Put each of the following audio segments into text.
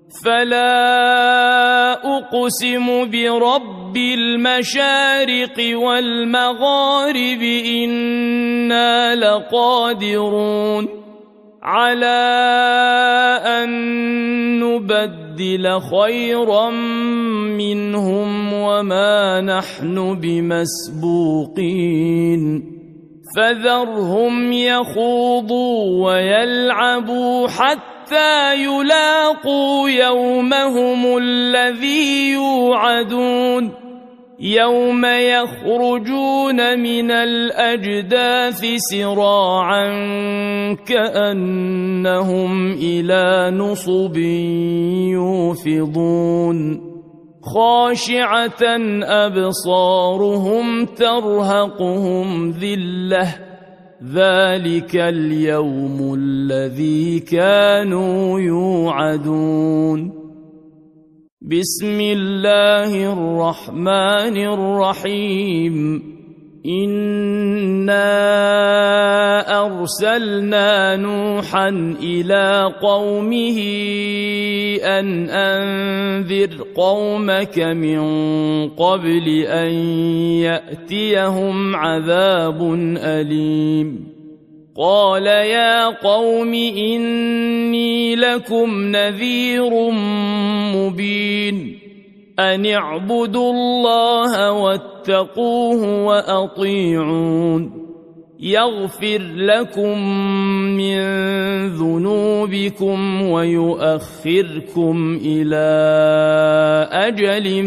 فلا أقسم برب المشارق والمغارب إنا لقادرون على أن نبدل خيرا منهم وما نحن بمسبوقين فذرهم يخوضوا ويلعبوا حتى يلاقوا يومهم الذي يوعدون يوم يخرجون من الأجداث سراعا كأنهم إلى نصب يوفضون خاشعة أبصارهم ترهقهم ذلة ذلك اليوم الذي كانوا يوعدون بسم الله الرحمن الرحيم إنا أرسلنا نوحا إلى قومه أن أنذر قومك من قبل أن يأتيهم عذاب أليم قال يا قوم إني لكم نذير مبين أن اعبدوا الله واتقوه وأطيعون يغفر لكم من ذنوبكم ويؤخركم إلى أجل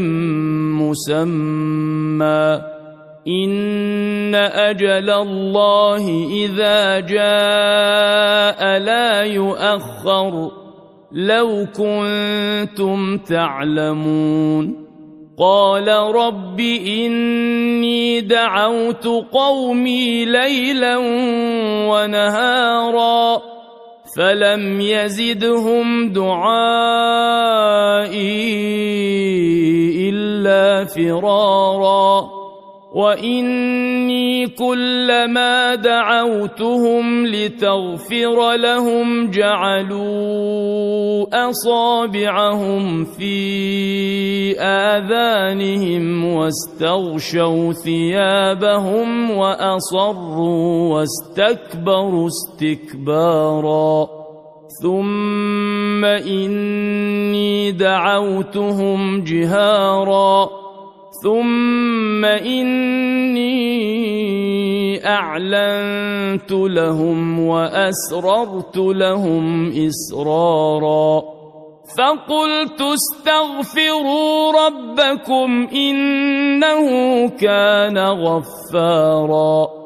مسمى إن أجل الله إذا جاء لا يؤخر لو كنتم تعلمون قال رب إني دعوت قومي ليلا ونهارا فلم يزدهم دعائي إلا فرارا وإني كلما دعوتهم لتغفر لهم جعلوا أصابعهم في آذانهم واستغشوا ثيابهم وأصروا واستكبروا استكبارا ثم إني دعوتهم جهارا ثم إني أعلنت لهم وأسررت لهم إسرارا فقلت استغفروا ربكم إنه كان غفارا